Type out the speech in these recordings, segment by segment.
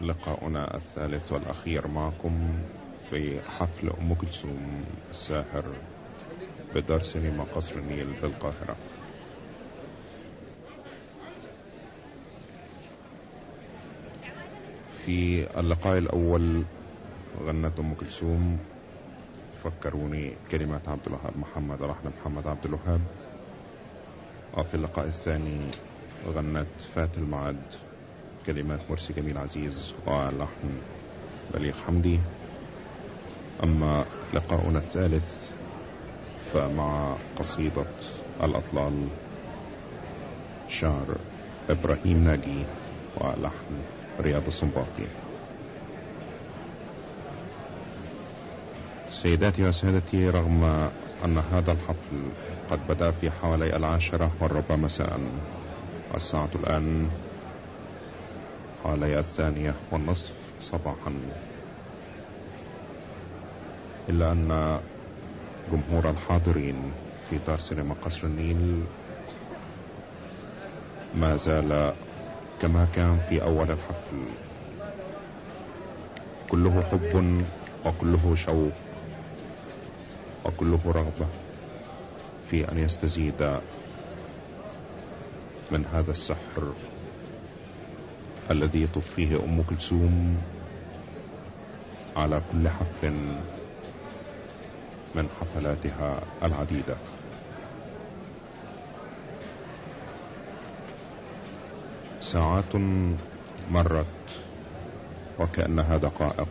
لقاؤنا الثالث والأخير معكم في حفل أم كلثوم الساهر بدار سينما قصر النيل بالقاهرة. في اللقاء الأول غنت أم كلثوم فكروني كلمات عبد الوهاب محمد لحن محمد عبد الوهاب، وفي اللقاء الثاني غنت فات المعاد كلمات مرسي جميل عزيز ولحن بليغ حمدي. أما لقاؤنا الثالث فمع قصيدة الأطلال شعر إبراهيم ناجي ولحن رياض السنباطي. سيداتي وسادتي، رغم أن هذا الحفل قد بدأ في حوالي 10:15 مساء، الساعة الآن حوالي 2:30 صباحا، إلا أن جمهور الحاضرين في دار سينما قصر النيل ما زال كما كان في أول الحفل، كله حب وكله شوق وكله رغبة في أن يستزيد من هذا السحر الذي تضفيه أم كلثوم على كل حفل من حفلاتها العديدة. ساعات مرت وكأنها دقائق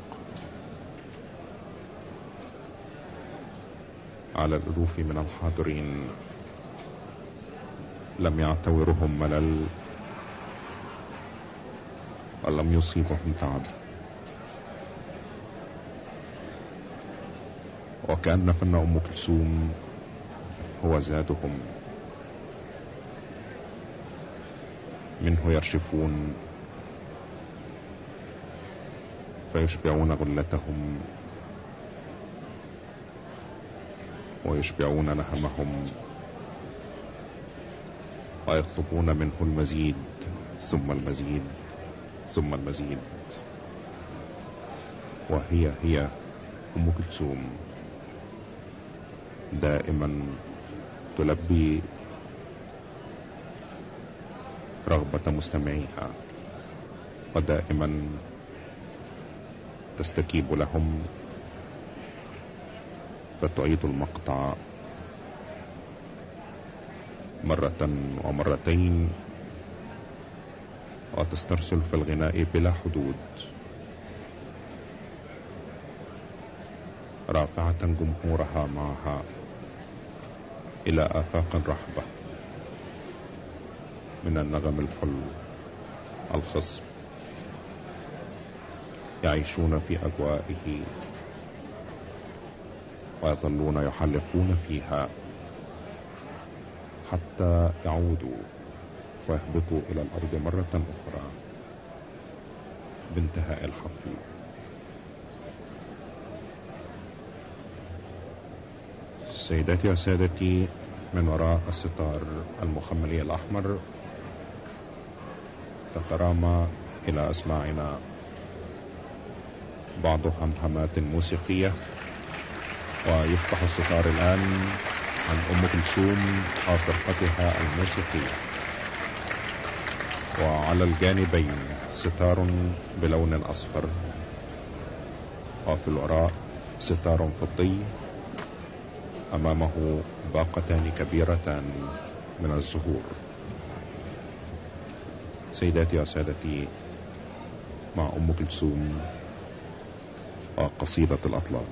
على الألوف من الحاضرين، لم يعتورهم ملل ولم يصيبهم تعب، وكأن فن أم كلثوم هو زادهم، منه يرشفون فيشبعون غلتهم ويشبعون نهمهم ويطلبون منه المزيد ثم المزيد ثم المزيد. وهي أم كلثوم دائما تلبي رغبة مستمعيها، ودائما تستجيب لهم فتعيد المقطع مرة ومرتين وتسترسل في الغناء بلا حدود، رافعة جمهورها معها إلى آفاق رحبة من النغم الحلو الخصب، يعيشون في أجوائه ويظلون يحلقون فيها حتى يعودوا ويهبطوا إلى الأرض مرة أخرى بانتهاء الحفل. سيداتي وسادتي، من وراء الستار المخملي الأحمر تترامى إلى أسماعنا بعض همهمات موسيقية، ويفتح الستار الآن عن أم كلثوم وفرقتها الموسيقية، وعلى الجانبين ستار بلون أصفر، وفي الوراء ستار فضي، أمامه باقتان كبيرتان من الزهور. سيداتي وسادتي، مع أم كلثوم وقصيدة الأطلال.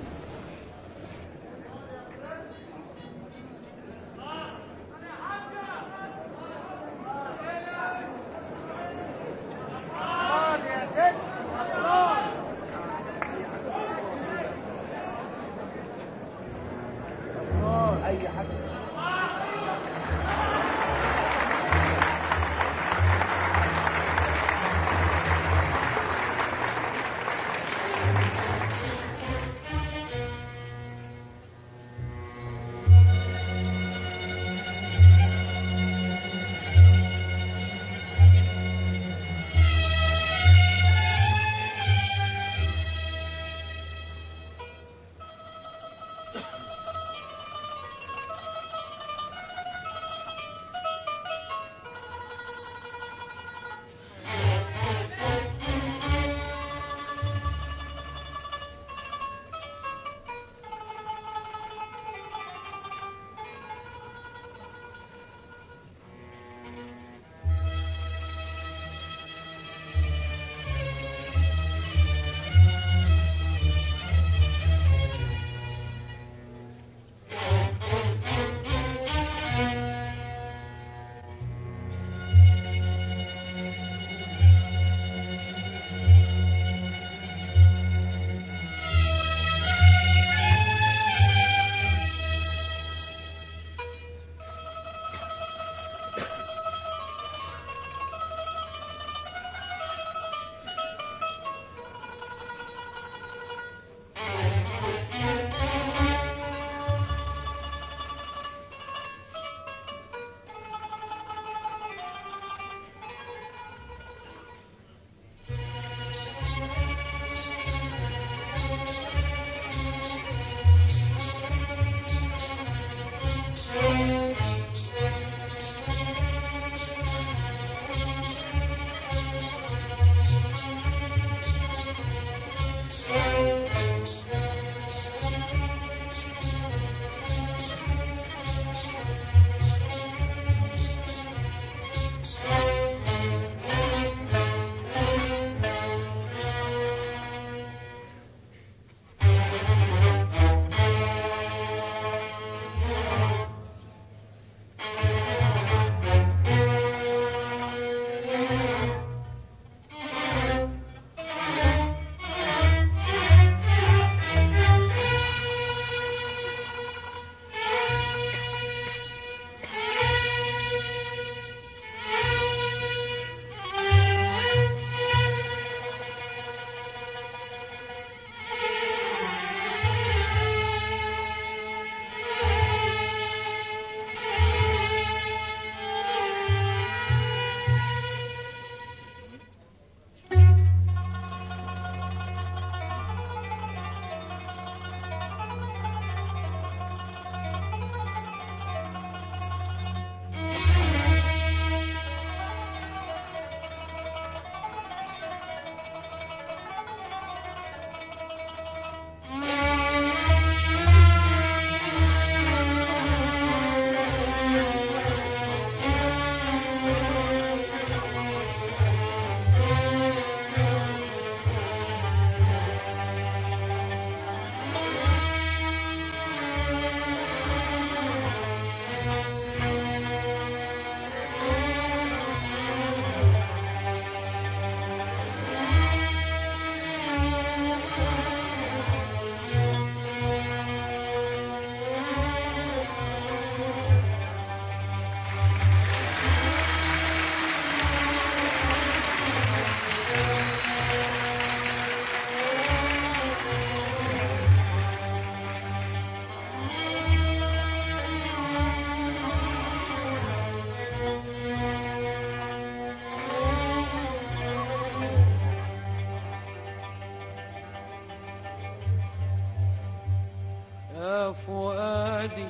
فؤادي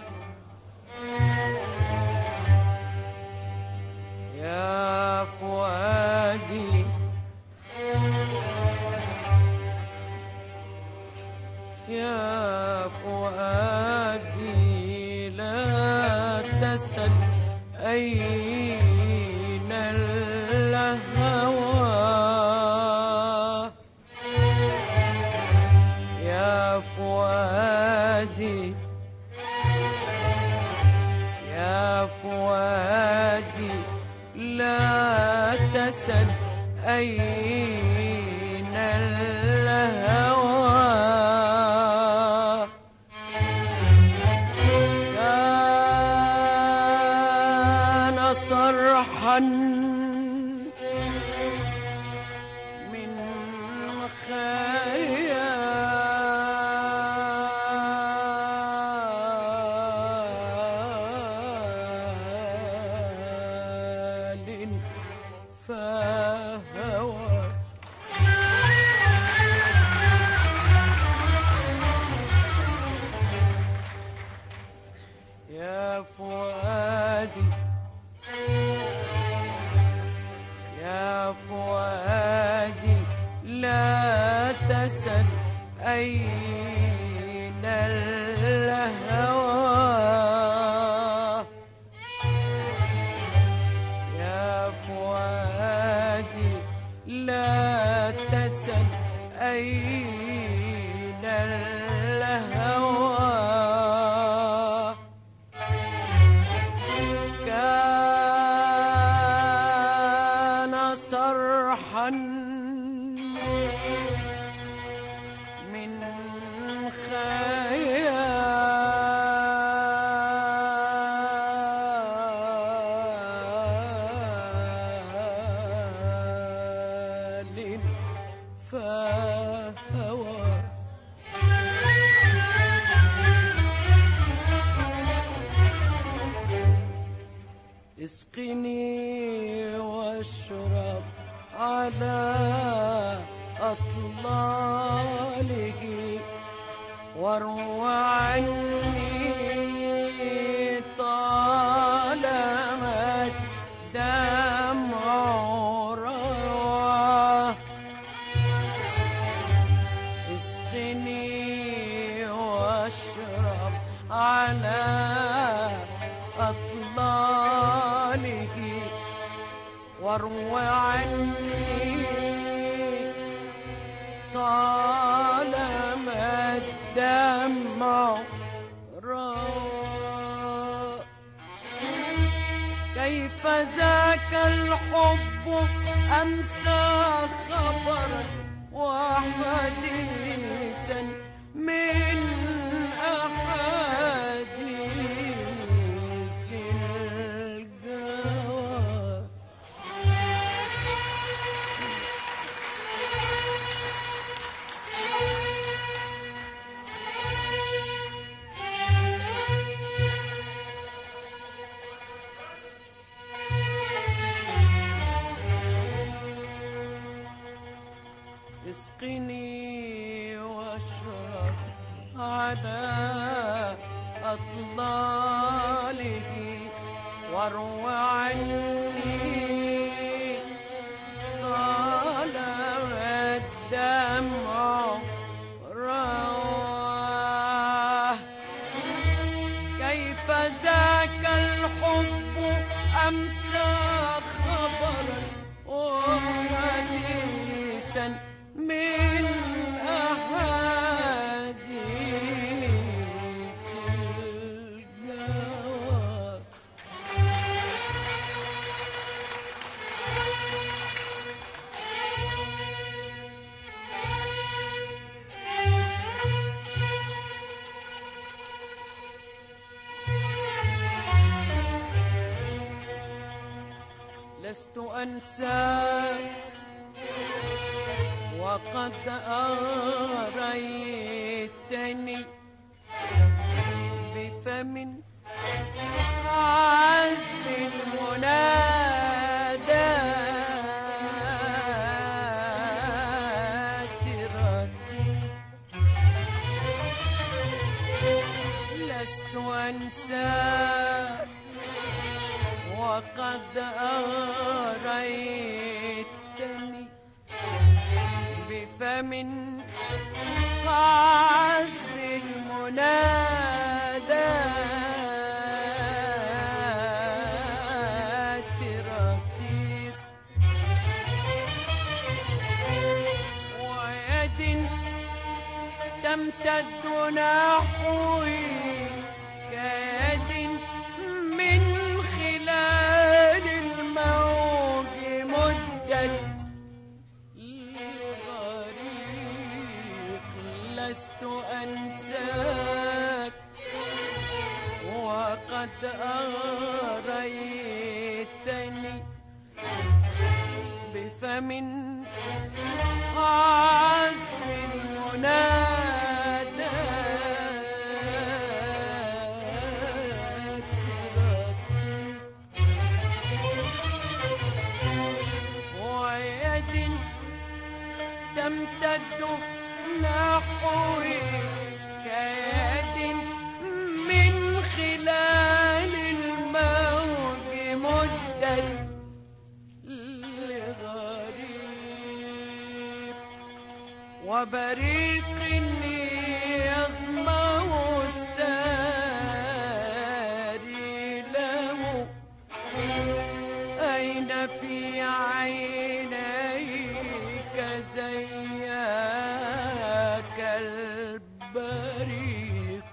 يا فؤادي يا فؤادي لا تسل أين الهوى يا فؤادي يا فؤادي لا تسل أين الهوى كان صرحا من خيال فهوى يا فؤادي يا فؤادي لا تسل أين الهوى يا فؤادي لا تسل أين الهوى كان صرحا من خيال فهوى اسقني واشرب على أطلاله وارو عني طالما الدمع روى اسقني واشرب على أطلاله وارو عني طالما الدمع روى كيف ذاك الحب أمسى خبرا وحديثا من أحاديث الجوى اسقني واشرب على أطلاله وارو عني طالما الدمع رواه كيف ذاك الحب أمسى خبرا وحديثا من أحاديث الجوى لست أنسى وقد أريتني بفم عزب المنادات ردي أنساك وقد أغريتني بفم عذب المنادات رقيق ويد تمتد نحوي كيد من خلال الموج مدت لغريق لست أنساك وقد أغريتني بفم عذب المنادات رقيق ويد تمتد نحوي كيد من خلال الموج مدت لغريق وبريق يصمع الساري له أين في عينيك زياك البريق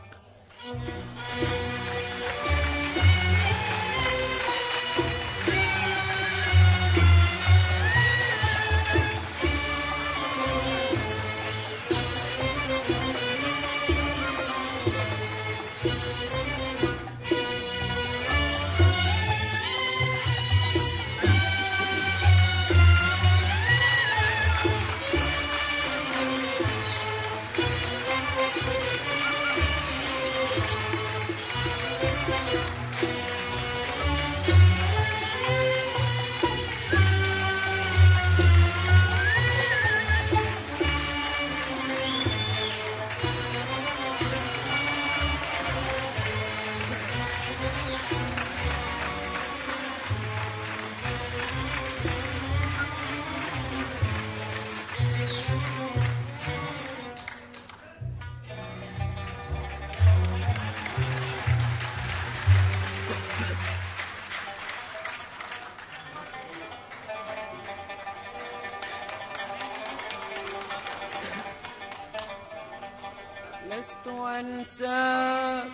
لست أنساك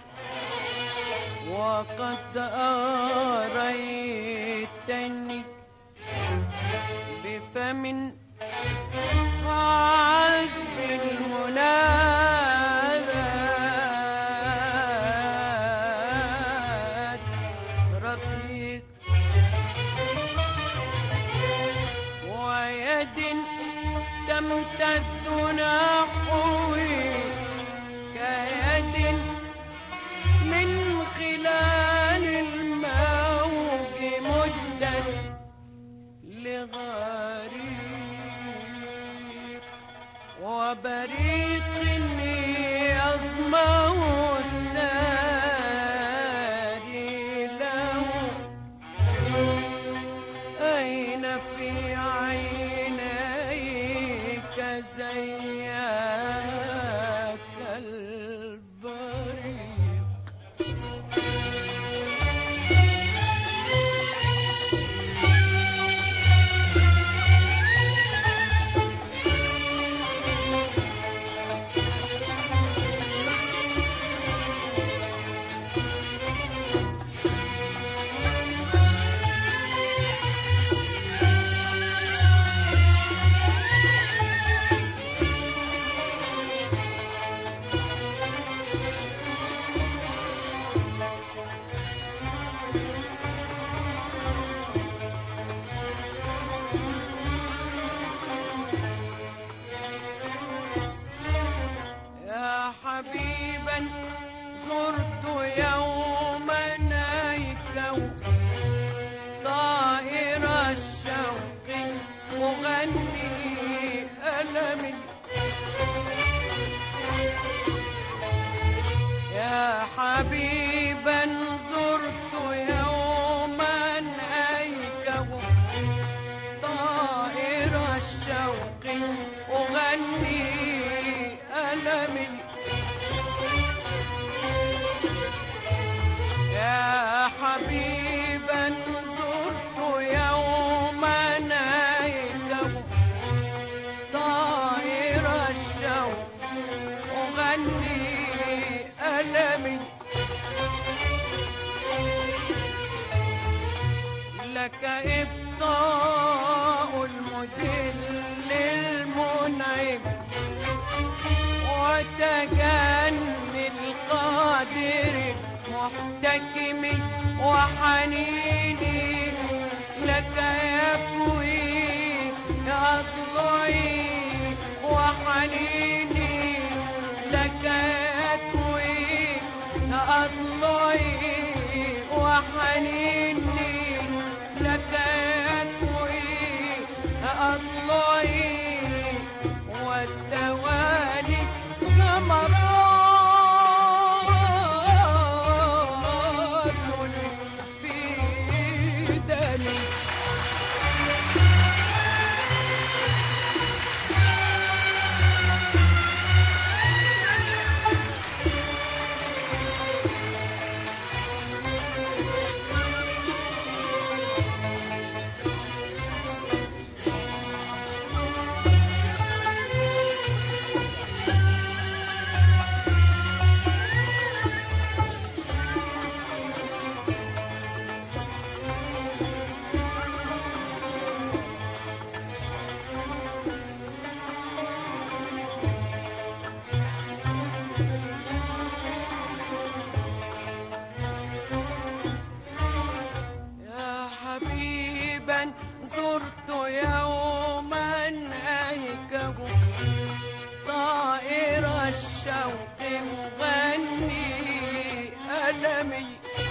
وقد أغريتني بفم عذب المنادات رقيق ويد تمتد نحوي كيد من خلال الموج مدت لغريق وبريق يصمع الساري له أين في عينيك زياك البريق لك إبطاء المذل المنعم وتجني القادر محتكم وحنيني لك يكوي أضلعي وحنيني لك يكوي أضلعي وحنيني لك يكوي أضلعي والتوالي ثمرات في دمي. زرت يوما هيكه طائر الشوق مغني ألمي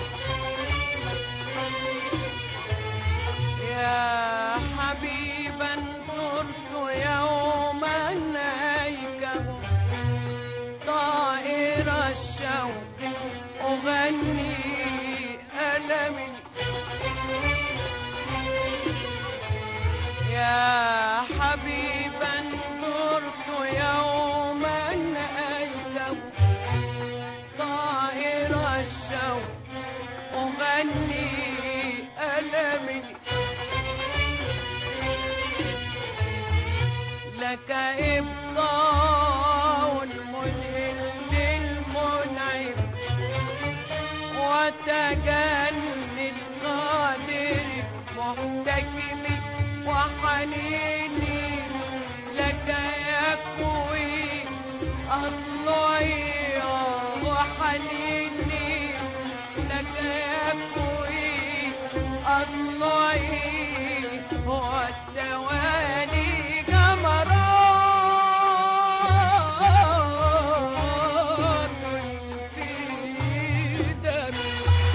يا حبيبا زرت يوما هيكه طائر الشوق أغني ألمي يا حبيبا زرت يوما ألقه طائر الشوق أغني ألمي لك إبطاء المذل المنعم وتجني القادر محتكم وحنيني لك يكوي أضلعي وحنيني لك يكوي أضلعي والتوالي ثمرات في دمي.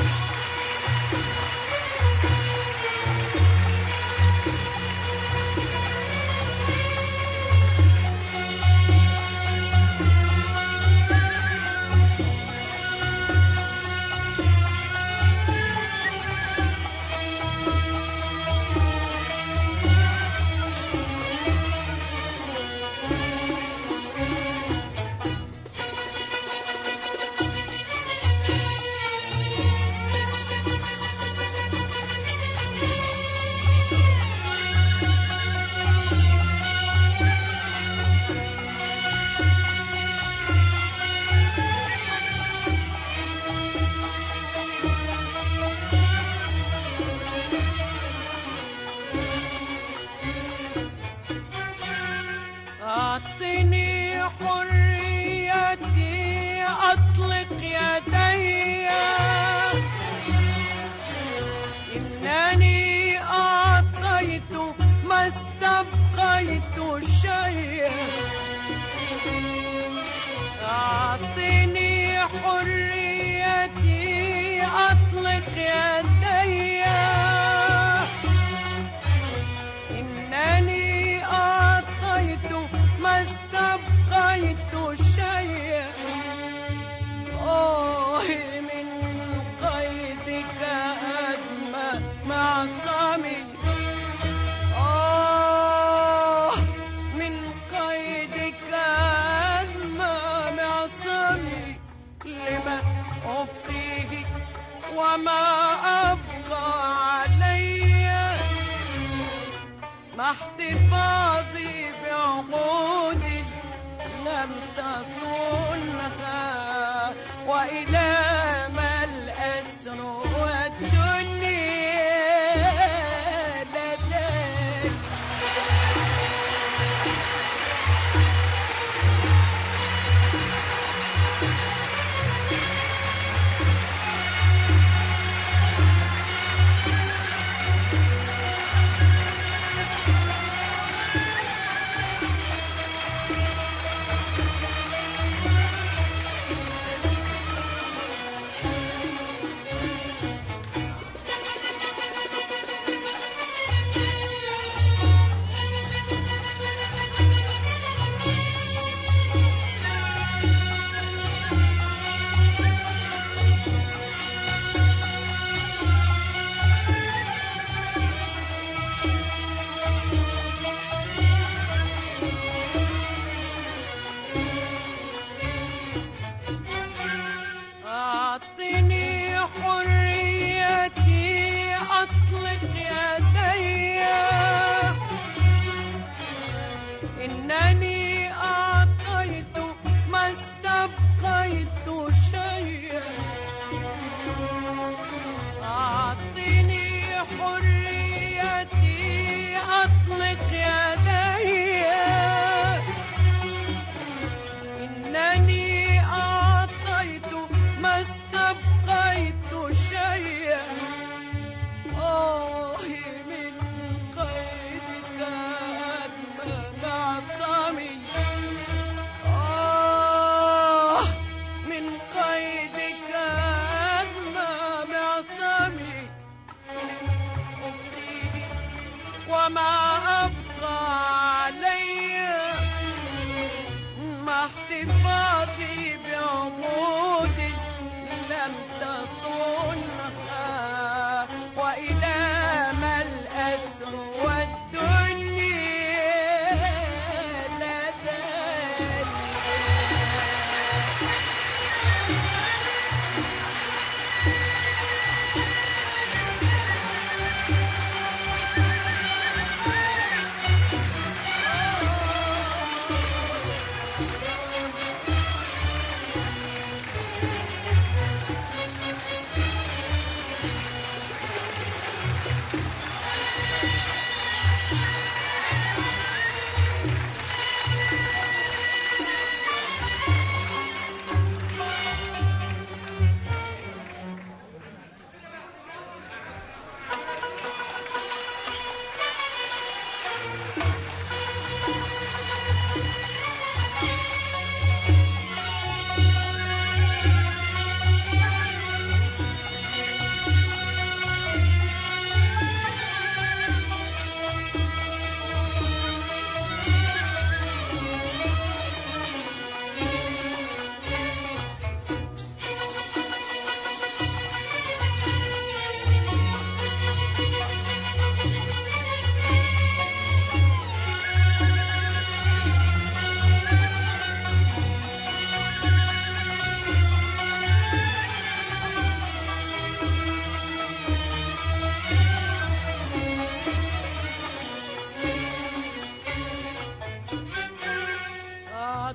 أعطني حريتي أطلق يدي إنني أعطيت ما استبقيت شيئا. أعطني حريتي أطلق يدي إنني أعطيت ما استبقيت شيئا. من قيدك أدمى معصمي من قيدك أدمى معصمي لما أبقيه وما أبقى علي مع احتفاظي بعقود لم تصونها وإلى ما الأسر والدنيا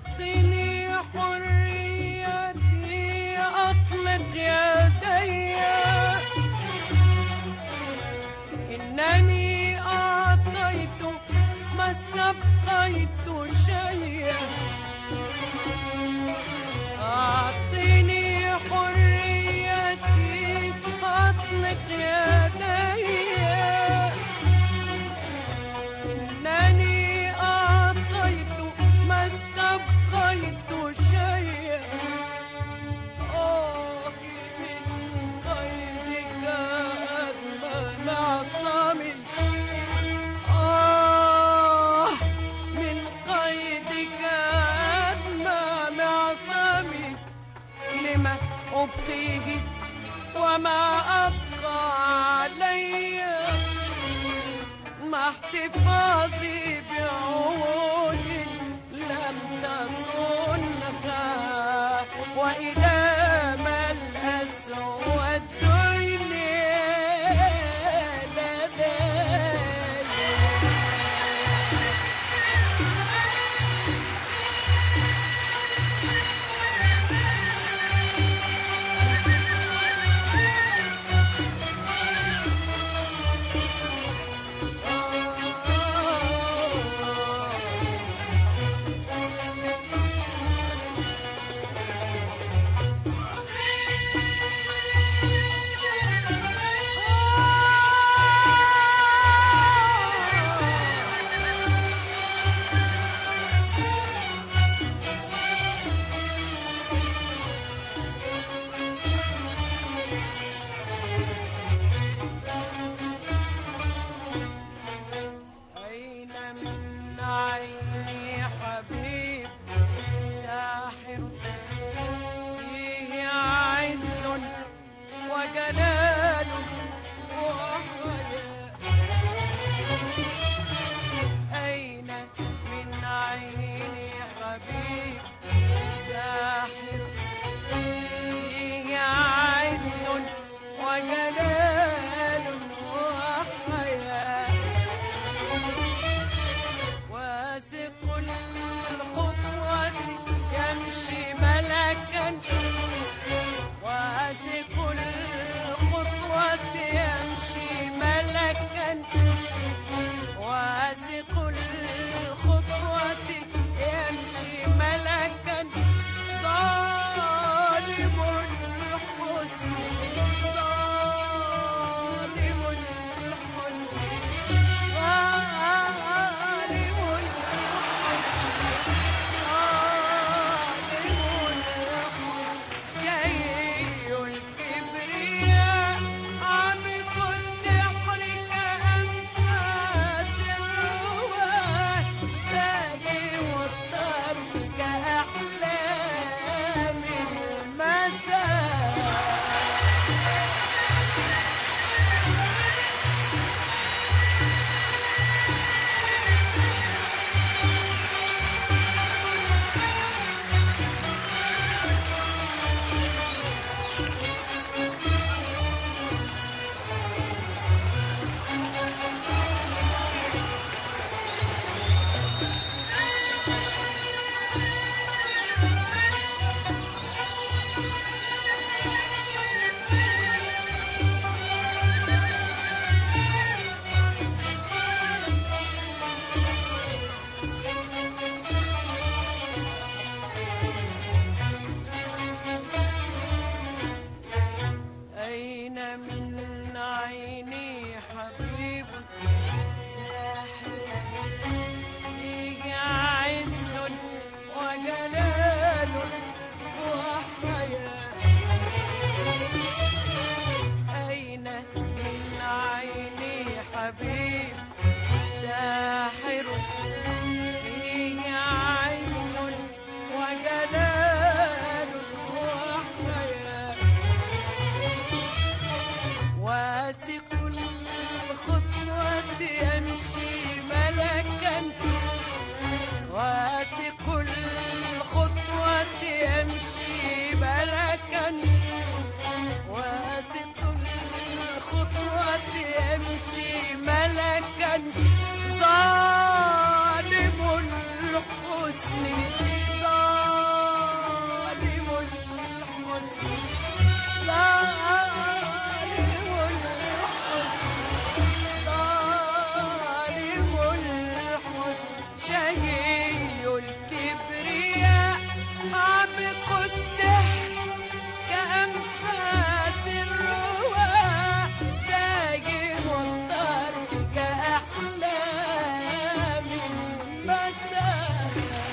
أعطني حريتي أطلق يدي، إنني أعطيت ما استبقيت شيئا. أعطني حريتي أطلق يدي، إنني أعطيت ما استبقيت شيئا. من قيدك أدمى معصمي، من قيدك أدمى معصمي. لما أبقيه وما أبقى علي، مع احتفاظي بعهود لم تصنها، وإلى ما الأسود لدي. الحسن ظالم الحسن ظالم الحسن شهي الكبرياء عمق السحر كأنفاس الرواء زاجر الطرف كأحلام المساء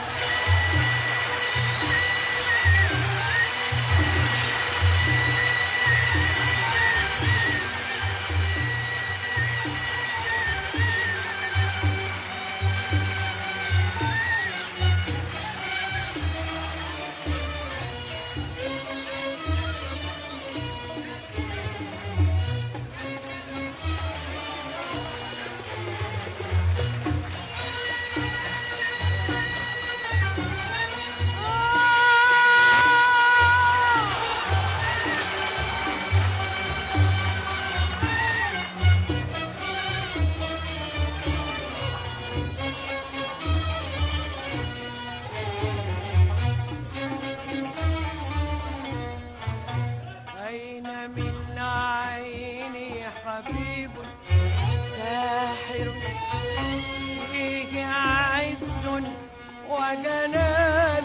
أين من عيني حبيب ساحر فيه عز وجلال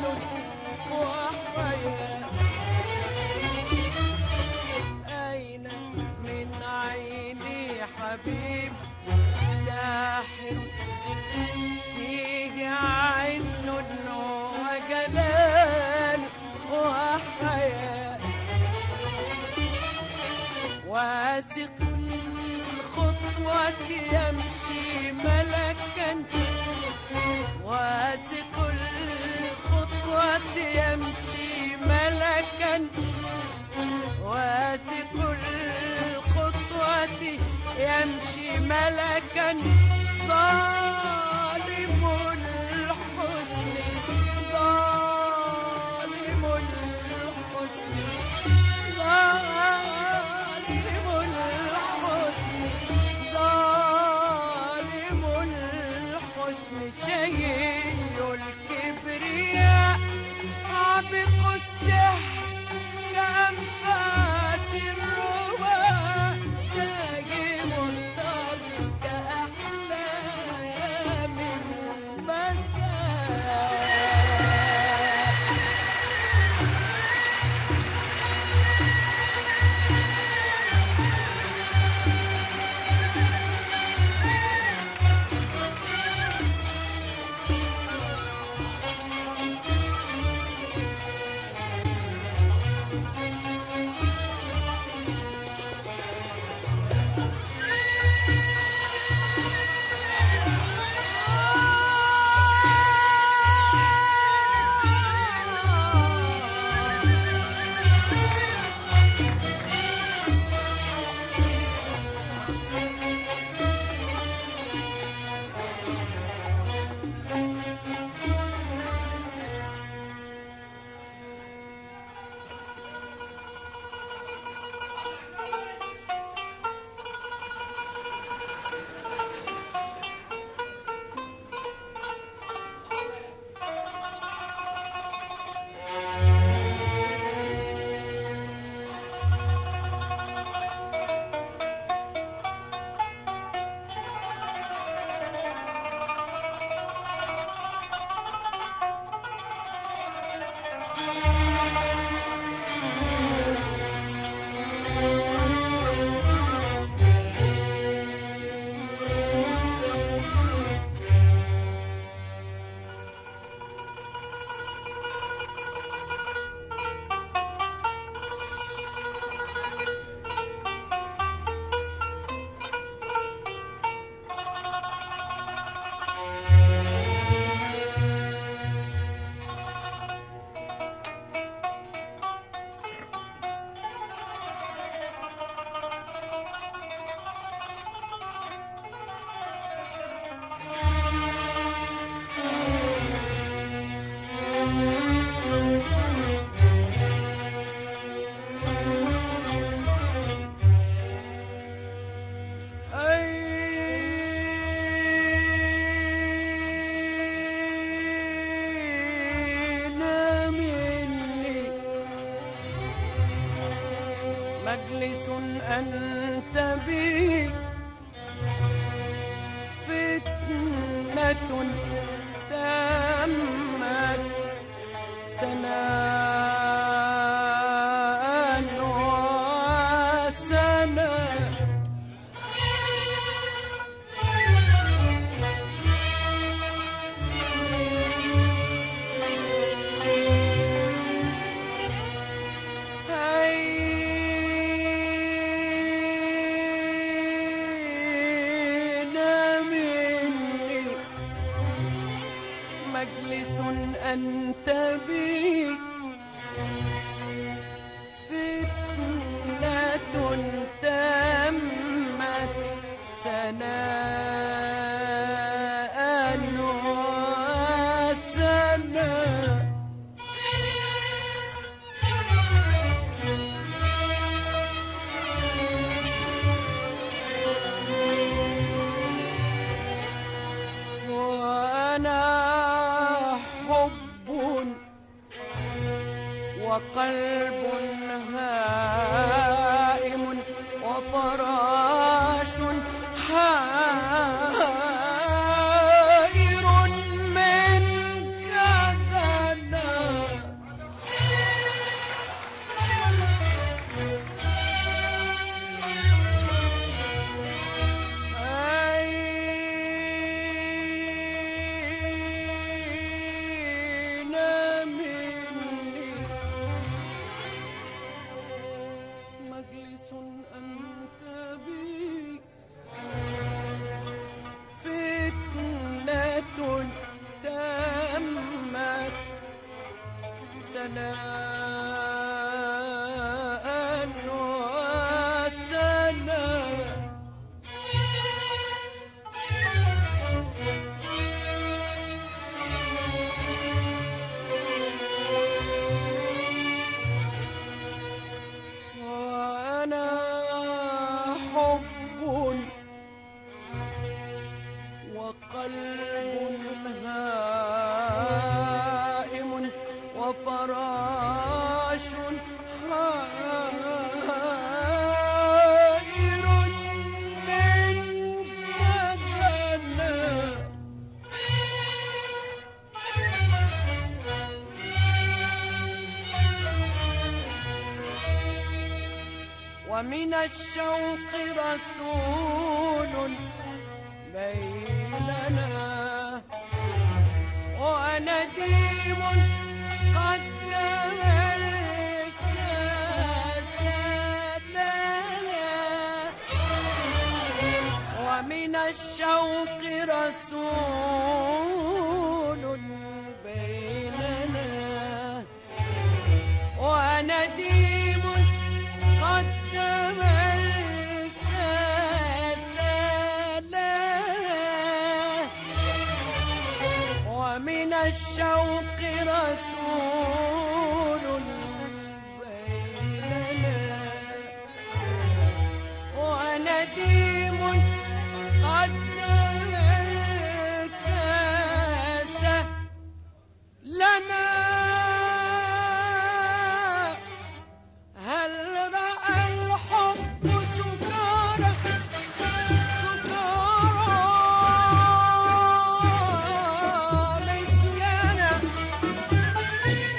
وحياة أين من عيني حبيب ساحر فيه عز وجلال وحياة واثق الخطوة يمشي ملكا واثق الخطوة يمشي ملكا واثق الخطوة يمشي ملكا ظالم الحسن ظالم الحسن ظالم الحسن ظالم الحسن شهي الكبرياء عبق السحر كأنفاس الرواء زاجم الطرف كأحلام مجلس أنت به فتنة تمت سناء وسناء مجلس أنت به فتنة تمت سناء وسناء وقلب هائم وفراش حائر منك دنا سناء وسناء وأنا حب وقلب هائم وفراش حائر منك دنا ومن الشوق رسول بيننا ونديم قدم الكاس لنا ومن الشوق رسول بيننا ونديم قدم الكاس لنا ومن الشوق رسول بيننا ونديم قدم الكاس لنا هل رأى الحب سكارى مثلنا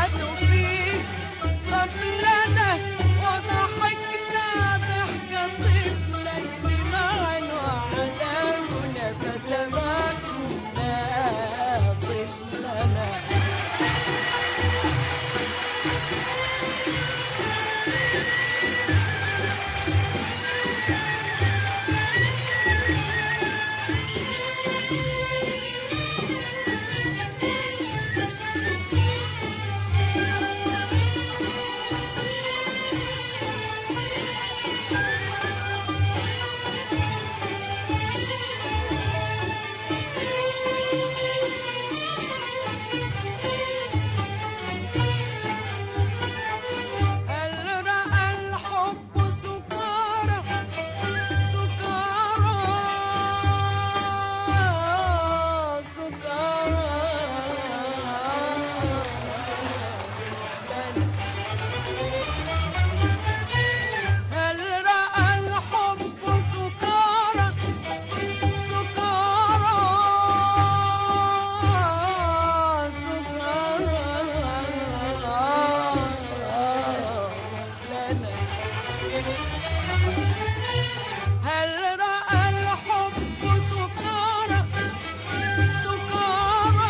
فيه قبلنا وضحكنا ضحكة طفلين معا وعداونا فسبقنا ظلنا. هل رأى الحب سكارى سكارى سكارى هل رأى الحب سكارى سكارى سكارى هل رأى الحب سكارى سكارى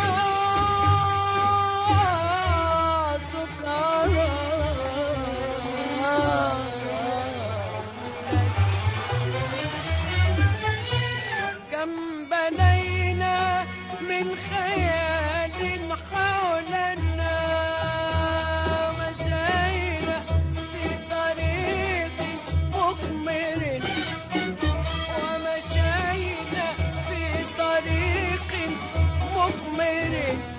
سكارى كم بنينا من خيال حولنا مشينا في طريق مقمر ومشينا في طريق مقمر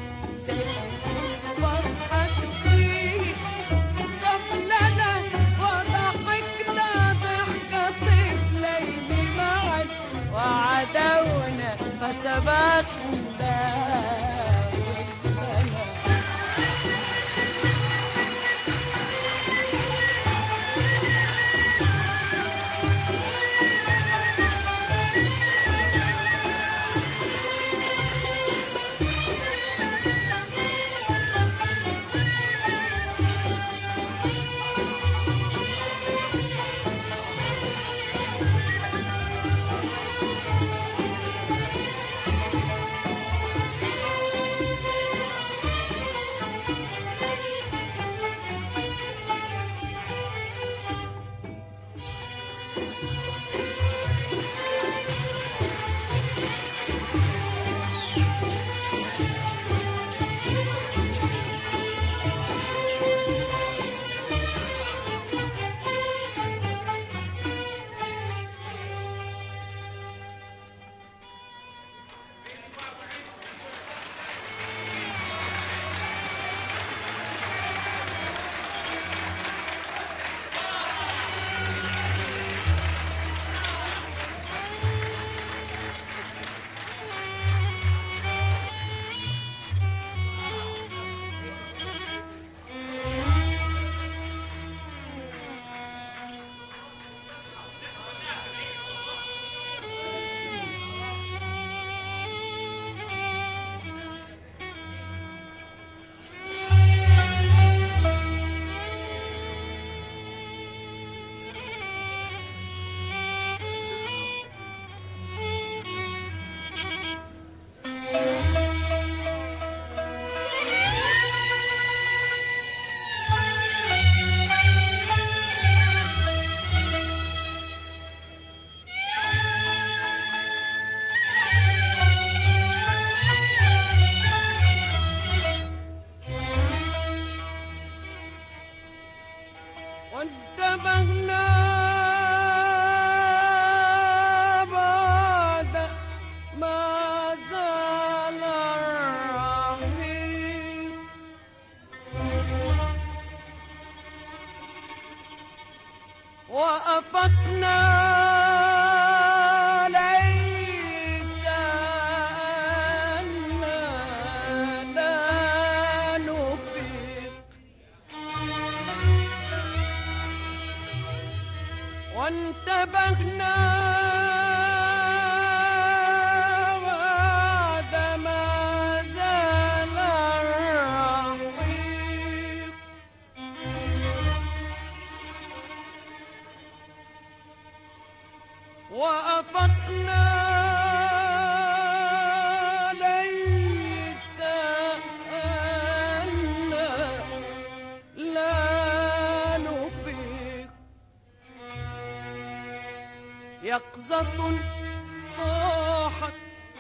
فرحة فيه قبلنا وضحكنا ضحكة طفلين معا وعدونا فسبقنا ظلنا. وانتبهنا بعد ما زال الرحيم وأفقنا ليت أننا لا نفيق وانتبهنا بعد ما زال الرحيم صفقنا ليت أنا لا نفيق يقظة طاحت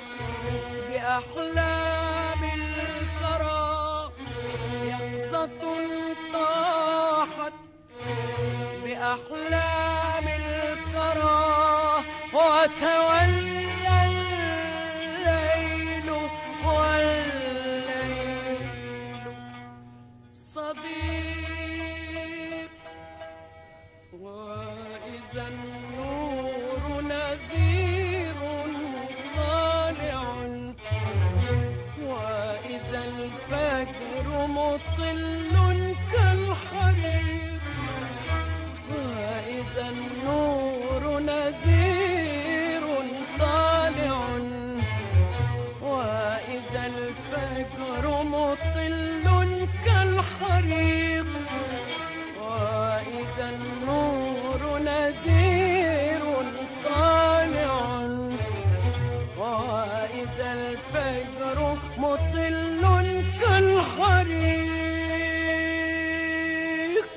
بأحلام الثرى يقظة طاحت بأحلام الثرى وتولى الليل والليل صديق وإذا النور نزير طالع وإذا الفجر مطل كالحريق وإذا النور نزير طالع وإذا الفجر مطل كالحريق وإذا النور نزير طالع وإذا الفجر مطل كالحريق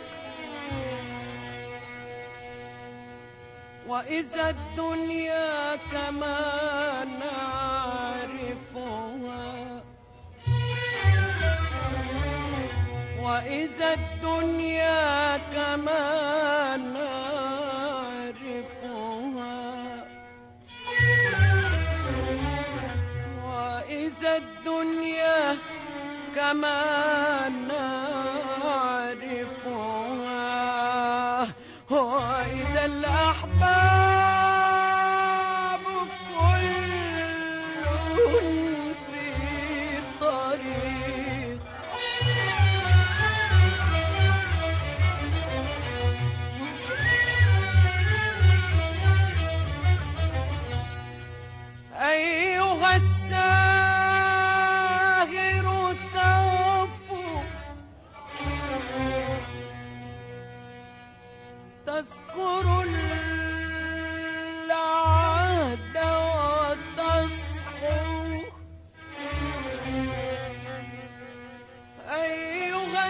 وإذا الدنيا كما نعرفها وإذا الدنيا كما نعرفها وإذا الدنيا كما نعرفها وإذا الأحباب كل في طريق أيها الساهر تغفو تذكر العهد وتصحو أيها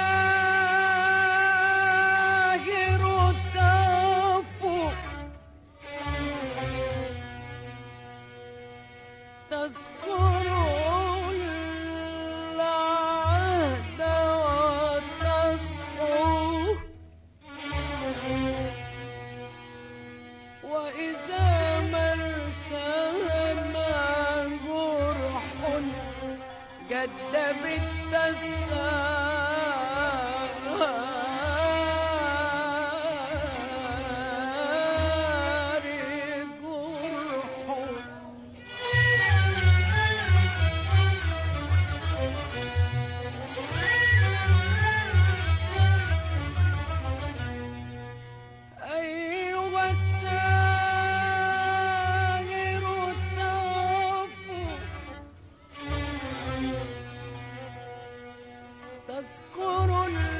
الساهر تغفو تذكر العهد وتصحو وإذا ما التهم جرح جد بالتذكار جرح أيها الساهر تغفو تذكر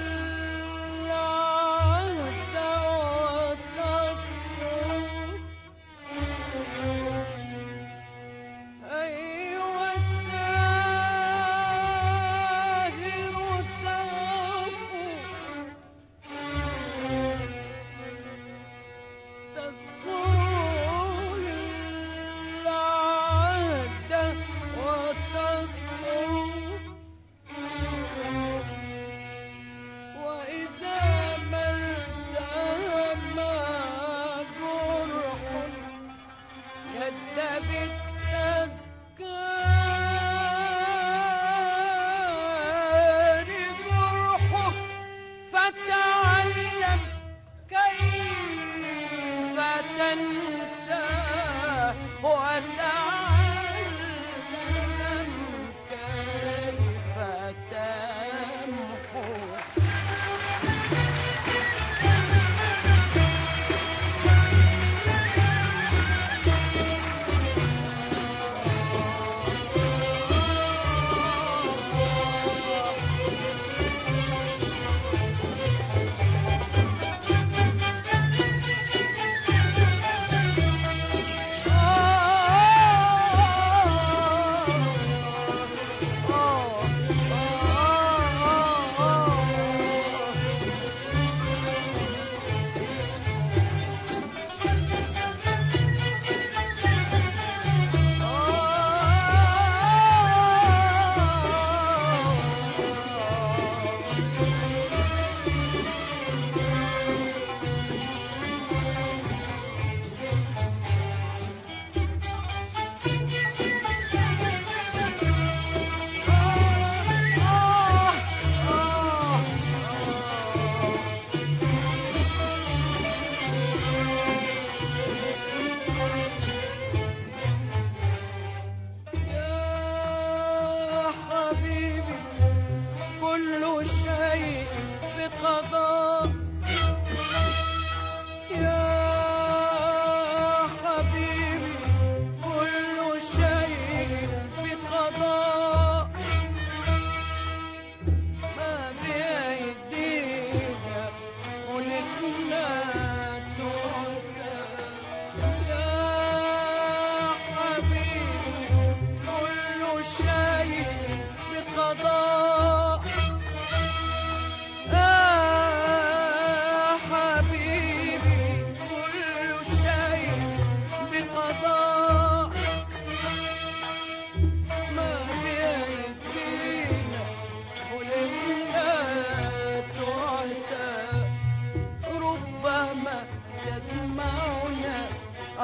العهد وتصحو أيها الساهر تغفو تذكر العهد وتصحو وإذا ما التهم جرح جد بالتذكار جرحه فتعلم كيف تنسى وتعلم كيف تمحو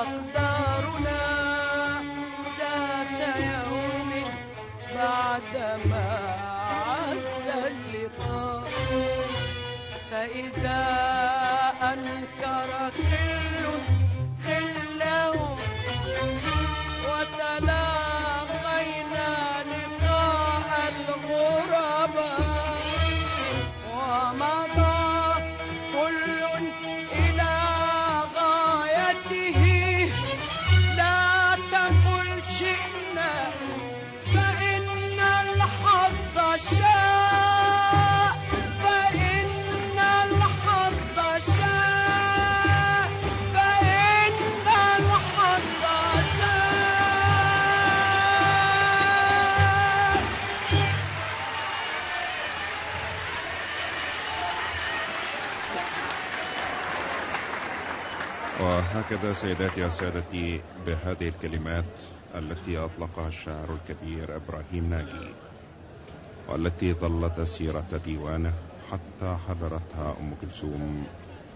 أقدارنا ذات يوم بعدما عز اللقاء. فإذا أنكر خل خله وتلاقينا لقاء الغرباء، ومضى كل إلى غايته، لا تقل شئنا فإن الحظ شاء، فإن الحظ شاء، فإن الحظ شاء. وهكذا سيداتي وسادتي بهذه الكلمات التي أطلقها الشاعر الكبير إبراهيم ناجي، والتي ظلت سيرة ديوانه حتى حضرتها أم كلثوم،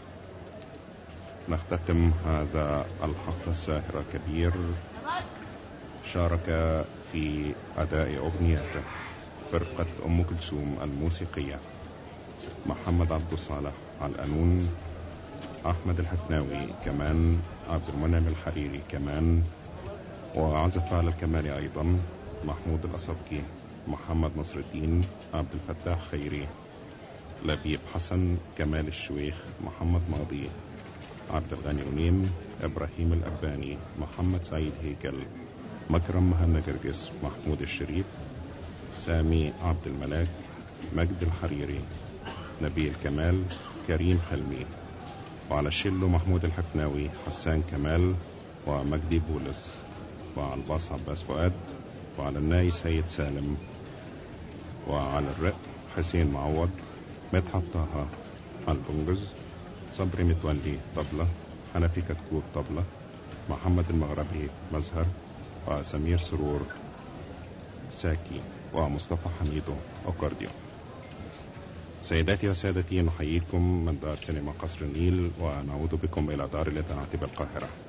نختتم هذا الحفل الساهر الكبير. شارك في أداء أغنيته فرقة أم كلثوم الموسيقية محمد عبد الصالح على القانون، أحمد الحفناوي كمان، عبد المنعم الحريري كمان، وعزف على الكمان أيضا محمود الأصبكي، محمد نصر الدين، عبد الفتاح خيري، لبيب حسن، كمال الشويخ، محمد ماضي، عبد الغني غنيم، إبراهيم الأباني، محمد سعيد هيكل، مكرم مهنا جرجس، محمود الشريف، سامي عبد الملاك، مجد الحريري، نبيل كمال، كريم حلمي، وعلى الشلو محمود الحفناوي، حسان كمال، ومجدي بولس، وعلى الباص عباس فؤاد، وعلى الناي سيد سالم، وعلى الرق حسين معوض، مدحت طه على البنجز، صبري متولي طبلة، حنفي كتكوت طبلة، محمد المغربي مزهر، وسمير سرور ساكي، ومصطفى حميدو أكورديون. سيداتي وسادتي، نحييكم من دار سينما قصر النيل، ونعود بكم إلى دار الإذاعة بالقاهرة.